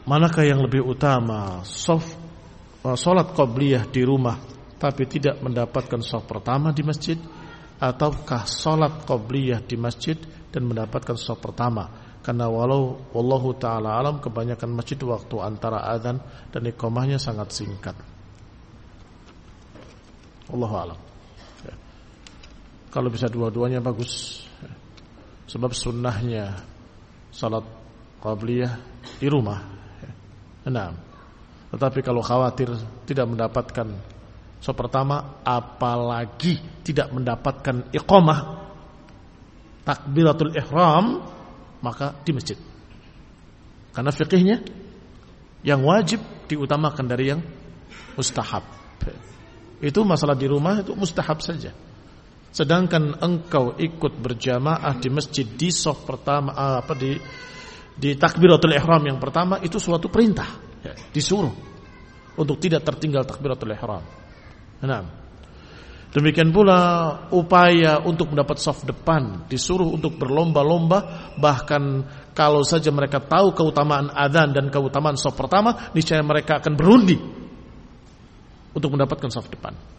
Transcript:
manakah yang lebih utama, salat qabliyah di rumah tapi tidak mendapatkan shaf pertama di masjid, ataukah salat qabliyah di masjid dan mendapatkan shaf pertama? Karena wallahu taala alam, kebanyakan masjid waktu antara azan dan iqamahnya sangat singkat. Wallahu alam. Ya. Kalau bisa dua-duanya bagus. Ya. Sebab sunnahnya salat qabliyah di rumah. Ya. Nah, tetapi kalau khawatir tidak mendapatkan shaf pertama, apalagi tidak mendapatkan iqamah takbiratul ihram, maka di masjid. Karena fikihnya yang wajib diutamakan dari yang mustahab. Itu masalah di rumah itu mustahab saja. Sedangkan engkau ikut berjamaah di masjid di shaf pertama, di takbiratul ihram yang pertama, itu suatu perintah, disuruh untuk tidak tertinggal takbiratul ihram. Nah, demikian pula upaya untuk mendapat shaf depan, disuruh untuk berlomba-lomba. Bahkan kalau saja mereka tahu keutamaan adzan dan keutamaan shaf pertama, niscaya mereka akan berundi untuk mendapatkan shaf depan.